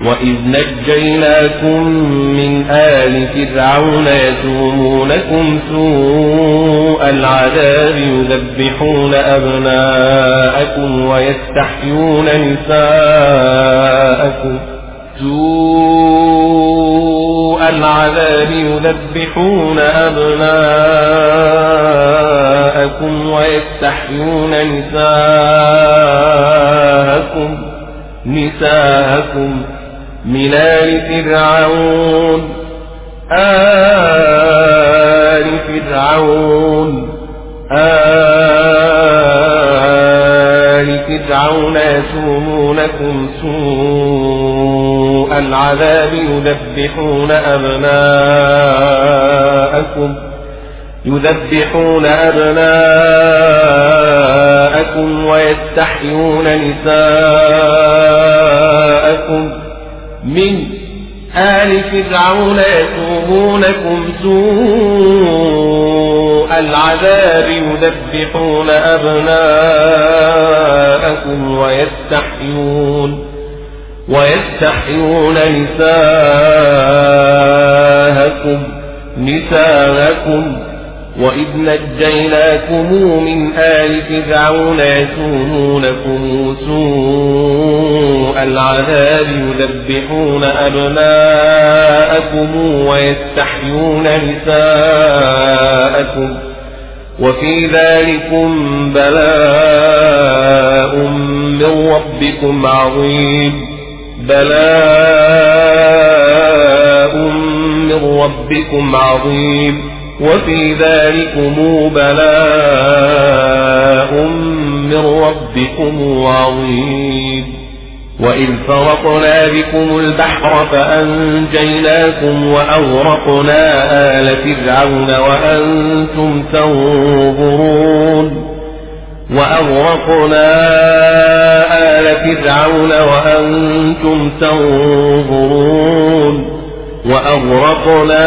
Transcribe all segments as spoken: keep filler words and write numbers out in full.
وإذ نجيناكم من آل فرعون يسومونكم سوء العذاب يذبحون أبناءكم ويستحيون نساءكم سوء العذاب يذبحون أبناءكم ويستحيون نساءكم نساءكم من آل فرعون آل فرعون آل فرعون يسومونكم سوء العذاب يذبحون أبناءكم يذبحون أبناءكم ويستحيون نساءكم من آل فرعون يسومونكم سوء العذاب يذبحون أبناءكم ويستحيون ويستحيون نساءكم نساءكم وإذ نجيناكم من آل فرعون يسومونكم سوء العذاب يذبحون أبناءكم ويستحيون نساءكم وفي ذلكم بلاء من ربكم عظيم بلاء من ربكم عظيم وفي ذلكم بلاء من ربكم عظيم وإذ فرقنا بكم البحر فأنجيناكم وأغرقنا آل فرعون وأنتم تنظرون وأغرقنا آل فرعون وأنتم تنظرون وأغرقنا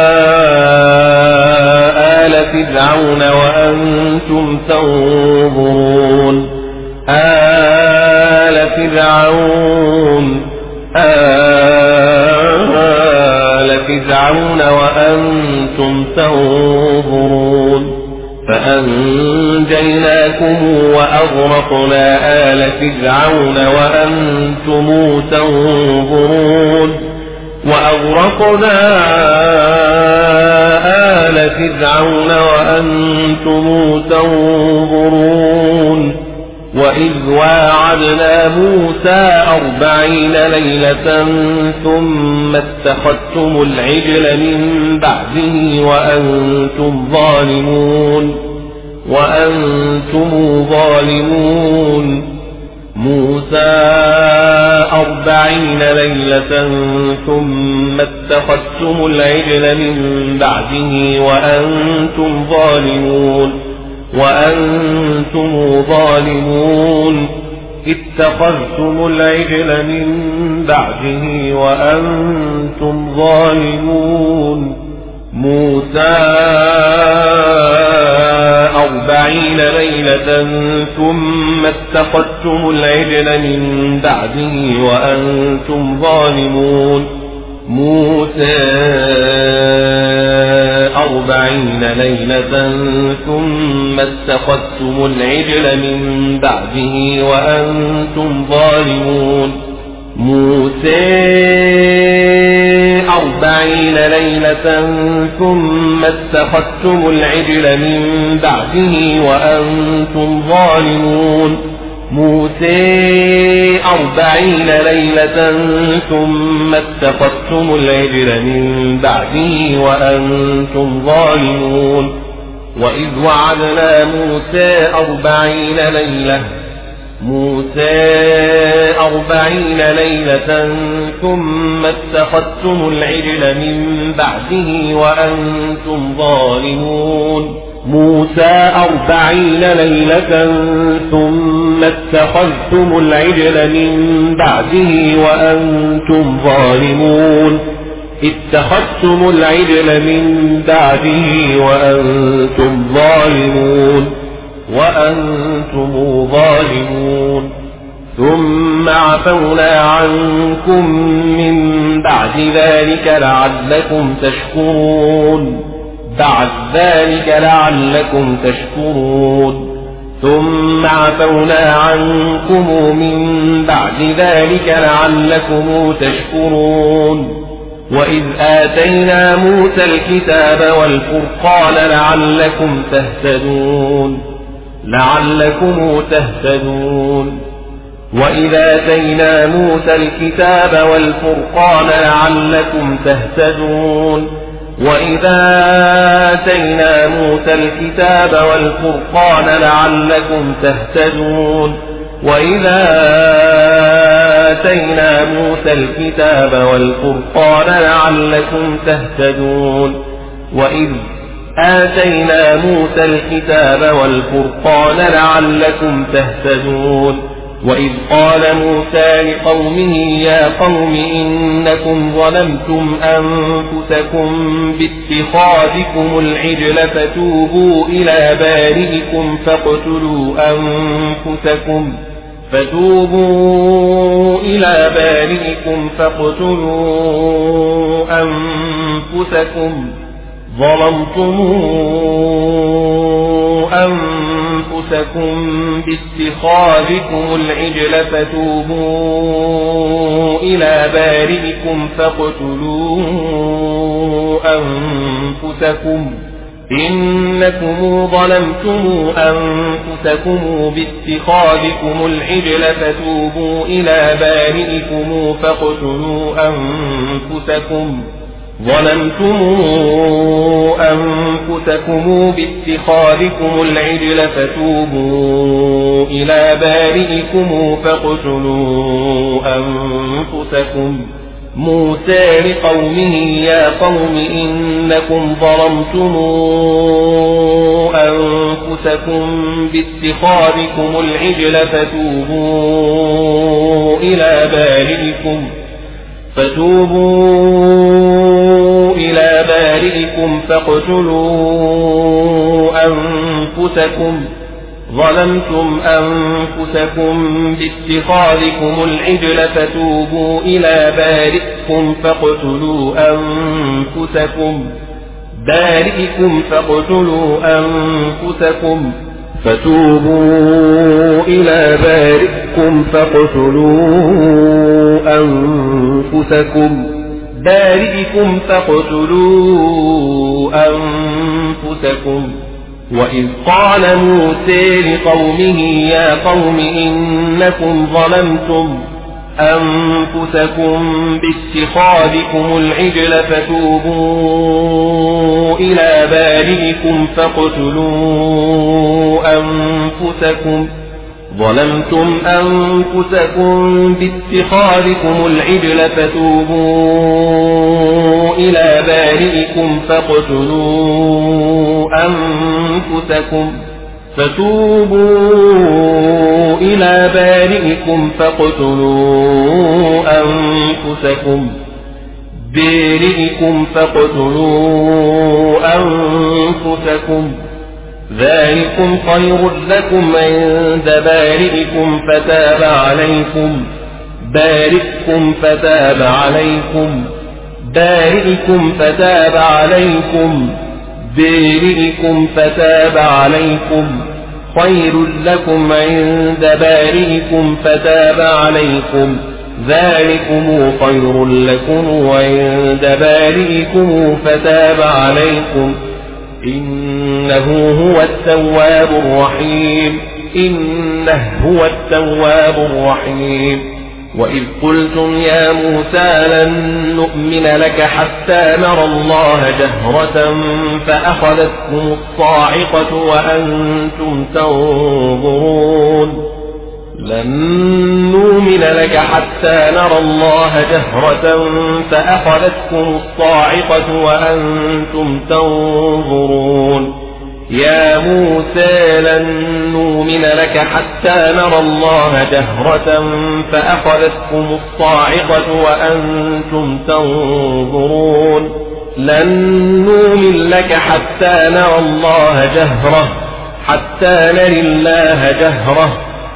آل فرعون وأنتم تنظرون آل فرعون آل فرعون وأنتم تنظرون فأنجيناكم وأغرقنا آل فرعون وأنتم تنظرون وأغرقنا آل فرعون وأنتم تنظرون وإذ واعدنا موسى أربعين ليلة ثم اتخذتم العجل من بعده وأنتم ظالمون وأنتم ظالمون موسى أربعين ليلة ثم اتخذتم العجل من بعده وأنتم ظالمون وأنتم ظالمون اتخذتم العجل من بعده وأنتم ظالمون موسى أربعين ليلة ثم اتخذتم العجل من بعده وأنتم ظالمون موسى أربعين ليلة ثم اتخذتم العجل من بعده وأنتم ظالمون موسى أربعين ليلة ثم اتخذتم العجل من بعده وأنتم ظالمون موسى أربعين ليلة ثم اتخذتم العجل من بعده وأنتم ظالمون وإذ وعدنا موسى أربعين ليلة موسى أربعين ليلة ثم اتخذتم العجل من بعده وأنتم ظالمون موسى أربعين ليلة ثم اتخذتم العجل من بعده وأنتم ظالمون اتخذتم العجل من بعده وأنتم ظالمون وأنتم ظالمون ثم عفونا عنكم من بعد ذلك لعلكم تشكرون بعد ذلك لعلكم تشكرون ثم عفونا عنكم من بعد ذلك لعلكم تشكرون وإذ آتينا موسى الكتاب والفرقان لعلكم تهتدون لعلكم تهتدون وإذ آتينا موسى الكتاب والفرقان لعلكم تهتدون وإذا آتينا موسى الكتاب والفرقان لعلكم تهتدون وإذا آتينا موسى الكتاب والفرقان لعلكم تهتدون وإذ آتينا موسى الكتاب والفرقان لعلكم تهتدون وإذ قال موسى لقومه يا قوم إنكم ظلمتم أنفسكم باتخاذكم العجل فتوبوا إلى بارئكم فاقتلوا أنفسكم فتوبوا إلى بارئكم فاقتلوا أنفسكم ظلمتم أنفسكم باتخاذكم العجل فتوبوا إلى بارئكم فاقتلوا أنفسكم إنكم ظلمتم أنفسكم باتخاذكم العجل فتوبوا إلى بارئكم فاقتلوا أنفسكم ظلمتم أنفسكم باتخاذكم العجل فتوبوا إلى بارئكم فاقتلوا أنفسكم موسى لقومه يا قوم إنكم ظلمتم أنفسكم باتخاذكم العجل فتوبوا إلى بارئكم فتوبوا إلى بارئكم فاقتلوا أنفسكم ظلمتم أنفسكم باتخاذكم العجل فتوبوا إلى بارئكم فاقتلوا أنفسكم بارئكم فاقتلوا أنفسكم فتوبوا إلى بارئكم فاقتلوا أنفسكم بارئكم فاقتلوا أنفسكم وإذ قال موسى لقومه يا قوم إنكم ظلمتم أنفسكم باتخاذكم العجل فتوبوا إلى بارئكم فاقتلوا أنفسكم ظلمتم أنفسكم باتخاذكم العجل فتوبوا إلى بارئكم فاقتلوا أنفسكم فتوبوا إلى بارئكم فاقتلوا أنفسكم بارئكم فاقتلوا أنفسكم ذلكم خير لكم عند بارئكم فتاب عليكم بارئكم فتاب عليكم بارئكم فتاب عليكم بارئكم فتاب عليكم خير لكم عند بارئكم فتاب عليكم ذلكم خير لكم عند بارئكم فتاب عليكم إنه هو التواب الرحيم إنه هو التواب الرحيم وإذ قلتم يا موسى لن نؤمن لك حتى نرى الله جهرة فأخذتكم الصاعقة وأنتم تنظرون لن نؤمن لك حتى نرى الله جهرة فأخذتكم الصاعقة وأنتم تنظرون يا موسى لن نؤمن لك حتى نرى الله جهرة فأخذتكم الصاعقة وأنتم تنظرون لن نؤمن لك حتى نرى الله جهرة حتى نرى الله جهرة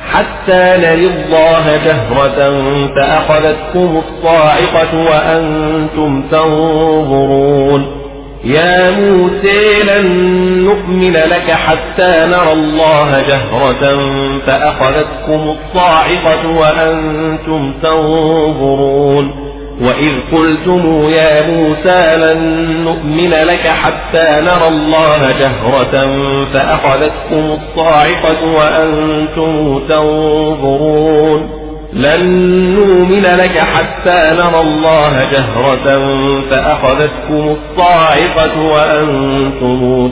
حتى نري الله جهرة فأخذتكم الصاعقة وأنتم تنظرون يا موسى لن نؤمن لك حتى نرى الله جهرة فأخذتكم الصاعقة وأنتم تنظرون وإذ قلتم يا موسى لن نؤمن لك حتى نرى الله جهرة فأخذتكم الصاعقة وأنتم تنظرون لن نؤمن لك حتى نرى الله جهرة فأخذتكم الصاعقة وأنتم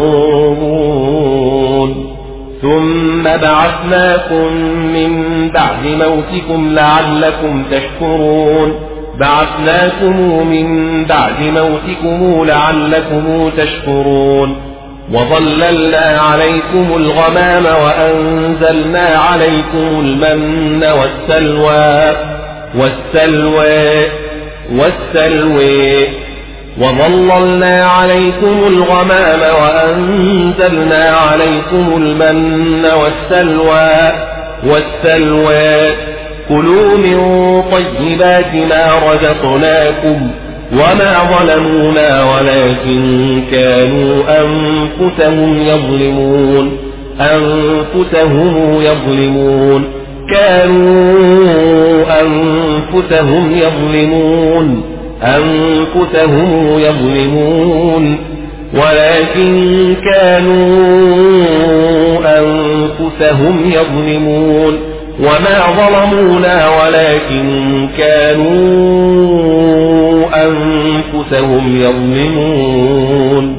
تنظرون ثم بعثناكم من بعد موتكم لعلكم تشكرون بعثناكم من بعد موتكم لعلكم تشكرون وظللنا عليكم الغمام وأنزلنا عليكم المن والسلوى والسلوى والسلوى وظللنا عليكم الغمام وأنزلنا عليكم المن والسلوى والسلوى كلوا من طيبات ما رزقناكم وما ظلمونا ولكن كانوا أنفسهم يظلمون أنفسهم يظلمون كانوا أنفسهم يظلمون أنفسهم يظلمون ولكن كانوا أنفسهم يظلمون وما ظلمونا ولكن كانوا أنفسهم يظلمون